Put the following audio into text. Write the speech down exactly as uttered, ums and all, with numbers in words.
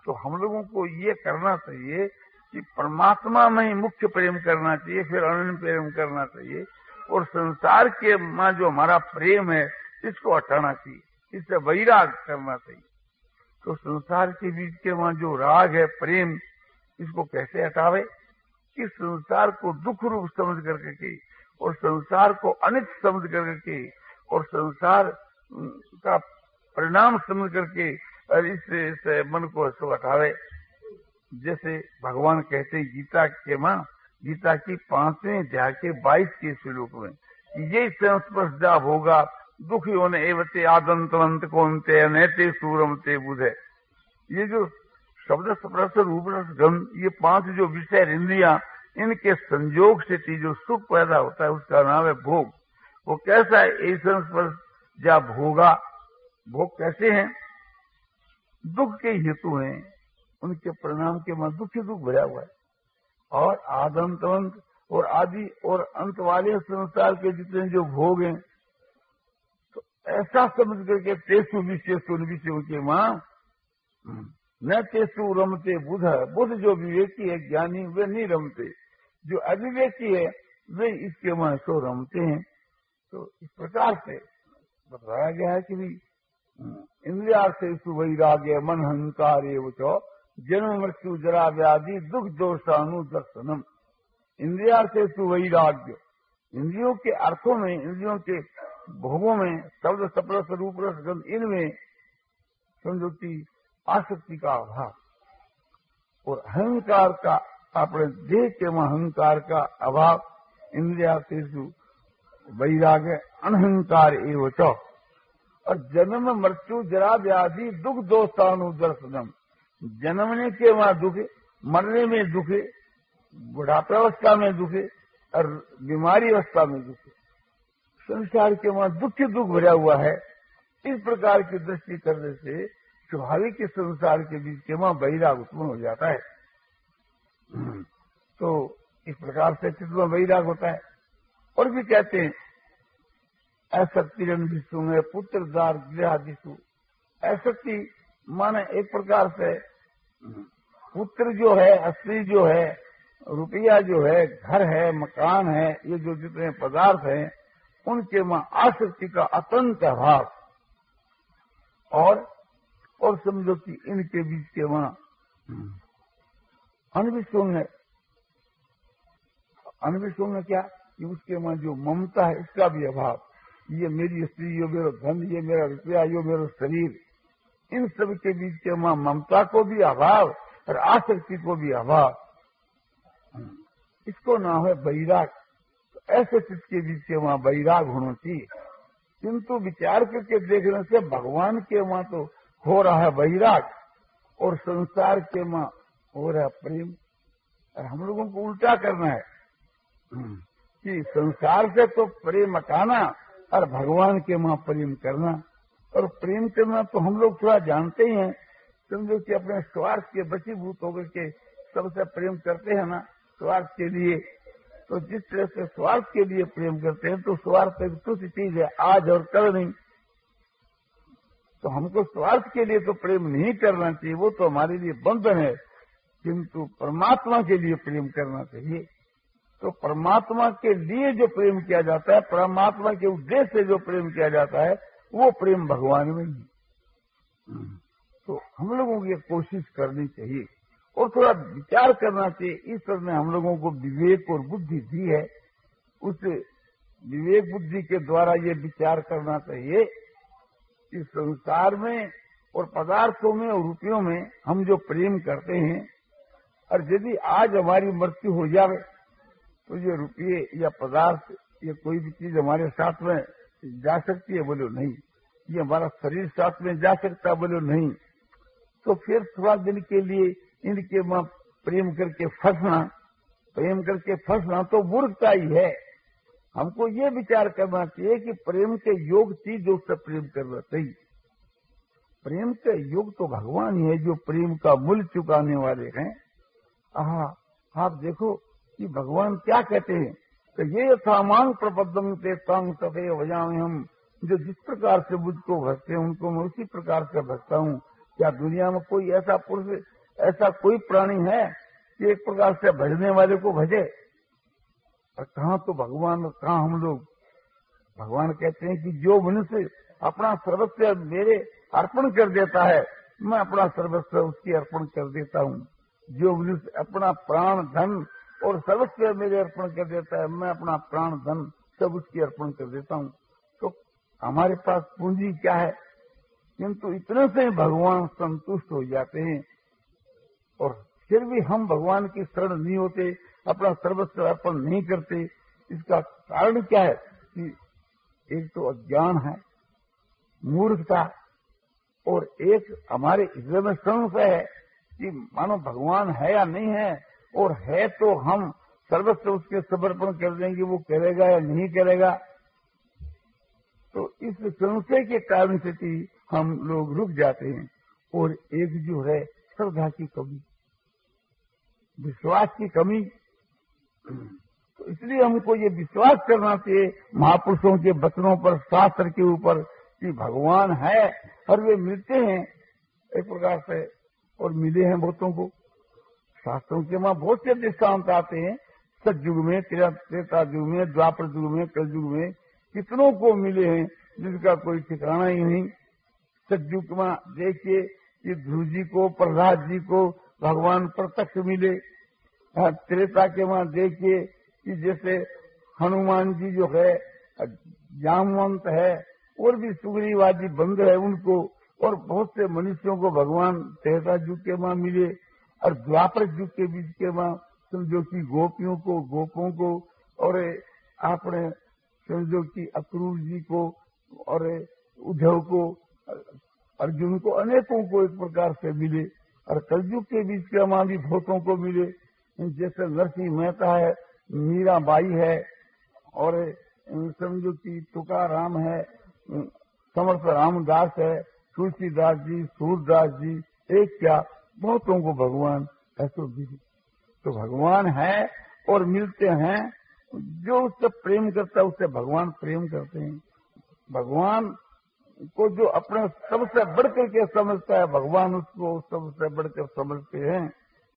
तो हम लोगों को ये करना चाहिए कि परमात्मा में ही मुख्य प्रेम करना चाहिए, फिर अनन्य प्रेम करना चाहिए, और संसार के मां जो हमारा प्रेम है इसको हटाना चाहिए, इससे वैराग करना चाहिए। तो संसार के बीच के वहां जो राग है, प्रेम, इसको कैसे हटावे? कि संसार को दुख रूप समझ करके के, और संसार को अनित समझ करके, और संसार का परिणाम समझ करके, और इससे इस मन को इसको हटावे। जैसे भगवान कहते गीता के मां, गीता की पांचवें अध्याय के बाईस के श्लोक में, ये संस्पर्श जा होगा दुखी होने एवते आदंतवंत कौनते अनैते सूरमते बुध है। ये जो शब्द स्पर्श रूप रस गंध, ये पांच जो विषय इंद्रियां, इनके संयोग से जो सुख पैदा होता है उसका नाम है भोग। वो कैसा है? ये संस्पर्श जा भोगा। भोग कैसे हैं? दुख के हेतु हैं, उनके परिणाम के मन दुख ही दुख भरा हुआ है। और आदंतवंत और आदि और अंत वाले संसार के जितने जो भोग हैं, तो ऐसा समझ करके तेसु विशेषु विषयों के मां न तेसु रमते बुध। बुध जो विवेकी है, ज्ञानी, वे नहीं रमते। जो अविवेकी है वे इसके मां सो रमते हैं। तो इस प्रकार से बताया गया है कि भी इंद्रियार्थेषु वैराग्य मन अहंकार एवं जन्म मृत्यु जरा व्याधि दुख दोषानुदर्शनम। इंद्रियार्थेषु वैराग्य, इंद्रियों के अर्थों में, इंद्रियों के भोगों में, शब्द स्पर्श रूप रस गंध, इनमें समझो कि आसक्ति का अभाव, और अहंकार का, अपने देह के में अहंकार का अभाव। इंद्रियार्थेषु वैराग्य अनहंकार एवं च। और जन्म मृत्यु जरा व्याधि दुख दोषानुदर्शनम। जन्मने के वहां दुख, मरने में दुख, बुढ़ापावस्था में दुख, और बीमारी अवस्था में दुख। संसार के वहां दुख दुख भरा हुआ है। इस प्रकार की दृष्टि करने से स्वाभाविक के संसार के बीच के वहां वैराग उत्पन्न हो जाता है। तो इस प्रकार से चित्त में वैराग होता है। और भी कहते हैं असक्तिरन विष्णु में पुत्र दार गृहादिशु। असक्ति माने एक प्रकार से पुत्र जो है, स्त्री जो है, रुपया जो है, घर है, मकान है, ये जो जितने पदार्थ हैं उनके मां आसक्ति का अत्यंत अभाव। और और समझो कि इनके बीच के वहां अनविष्णु है। अनविष्णु क्या? कि उसके वहां जो ममता है इसका भी अभाव। ये मेरी स्त्री, ये मेरा धन, ये मेरा रुपया, ये मेरा शरीर, इन सब के बीच के वहां ममता को भी अभाव और आसक्ति को भी अभाव। इसको नाम है वैराग। तो ऐसे चित्त के बीच के वहां वैराग होना चाहिए। किंतु विचार करके देखने से भगवान के वहां तो हो रहा है वैराग, और संसार के वहां हो रहा है प्रेम। और हम लोगों को उल्टा करना है कि संसार से तो प्रेम हटाना और भगवान के वहां प्रेम करना। और प्रेम करना तो हम लोग थोड़ा जानते ही हैं, समझो कि अपने स्वार्थ के बशीभूत होकर के सबसे प्रेम करते हैं ना, स्वार्थ के लिए। तो जिस तरह से स्वार्थ के लिए प्रेम करते हैं, तो स्वार्थ एक तुच्छ चीज है, आज और कल नहीं। तो हमको स्वार्थ के लिए तो प्रेम नहीं करना चाहिए, वो तो हमारे लिए बंधन है। किंतु परमात्मा के लिए प्रेम करना चाहिए। तो परमात्मा के लिए जो प्रेम किया जाता है, परमात्मा के उद्देश्य से जो प्रेम किया जाता है, वो प्रेम भगवान में ही। तो हम लोगों की कोशिश करनी चाहिए और थोड़ा विचार करना चाहिए। ईश्वर ने हम लोगों को विवेक और बुद्धि दी है, उस विवेक बुद्धि के द्वारा ये विचार करना चाहिए कि संसार में और पदार्थों में और रुपयों में हम जो प्रेम करते हैं, और यदि आज हमारी मृत्यु हो जाए तो ये रुपये या पदार्थ या कोई भी चीज हमारे साथ में जा सकती है? बोलो नहीं। ये हमारा शरीर साथ में जा सकता है? बोलो नहीं। तो फिर थोड़ा दिन के लिए इनके मां प्रेम करके फंसना, प्रेम करके फंसना तो मूर्खता ही है। हमको ये विचार करना चाहिए कि प्रेम के योग चीज उससे प्रेम करना चाहिए। प्रेम के योग तो भगवान ही है जो प्रेम का मूल्य चुकाने वाले हैं। आहा, आप देखो कि भगवान क्या कहते हैं कि ये यथामांग प्रपद्यम ते तंग तथे वजाम हम। जो जिस प्रकार से मुझको भजते हैं उनको मैं उसी प्रकार से भजता हूँ। क्या दुनिया में कोई ऐसा पुरुष ऐसा कोई प्राणी है कि एक प्रकार से भजने वाले को भजे? और कहाँ तो भगवान और कहाँ हम लोग? भगवान कहते हैं कि जो मनुष्य अपना सर्वस्व मेरे अर्पण कर देता है, मैं अपना सर्वस्व उसकी अर्पण कर देता हूँ। जो मनुष्य अपना प्राण धन और सर्वस्व मेरे अर्पण कर देता है, मैं अपना प्राण धन सब उसकी अर्पण कर देता हूँ। तो हमारे पास पूंजी क्या है? किंतु इतने से भगवान संतुष्ट हो जाते हैं। और फिर भी हम भगवान की शरण नहीं होते, अपना सर्वस्व अर्पण नहीं करते। इसका कारण क्या है? कि एक तो अज्ञान है, मूर्खता, और एक हमारे हृदय में संशय है कि मानो भगवान है या नहीं है, और है तो हम सर्वस्व उसके समर्पण कर देंगे, वो करेगा या नहीं करेगा। तो इस संशय के कारण से ही हम लोग रुक जाते हैं। और एक जो है श्रद्धा की कमी, विश्वास की कमी। तो इसलिए हमको ये विश्वास करना चाहिए महापुरुषों के वचनों पर, शास्त्र के ऊपर, कि भगवान है और वे मिलते हैं एक प्रकार से, और मिले हैं बहुतों को। शास्त्रों के वहां बहुत से दृष्टांत आते हैं, सतयुग में, त्रेता युग में, द्वापर युग में, कलयुग में कितनों को मिले हैं जिसका कोई ठिकाना ही नहीं। सतयुग में देखिए कि ध्रुव जी को, प्रहलाद जी को भगवान प्रत्यक्ष मिले। त्रेता के वहां देखिए कि जैसे हनुमान जी जो है, जामवंत है, और भी सुग्रीवादी बंद है उनको, और बहुत से मनुष्यों को भगवान त्रेता युग के वहां मिले। और द्वापर युग के बीच के वहां समझो कि गोपियों को, गोपों को, और आपने समझो कि अक्रूर जी को, और उद्धव को, अर्जुन को, अनेकों को एक प्रकार से मिले। और कलयुग के बीच के वहां भी बहुतों को मिले, जैसे नरसिंह मेहता है, मीराबाई है, और समझो कि तुकाराम है, समर्थ रामदास है, तुलसीदास जी, सूरदास जी, एक क्या बहुतों को भगवान ऐसे मिले। तो भगवान है और मिलते हैं। जो उससे प्रेम करता है उससे भगवान प्रेम करते हैं। भगवान को जो अपने सबसे बढ़कर के समझता है, भगवान उसको सबसे बढ़कर समझते हैं।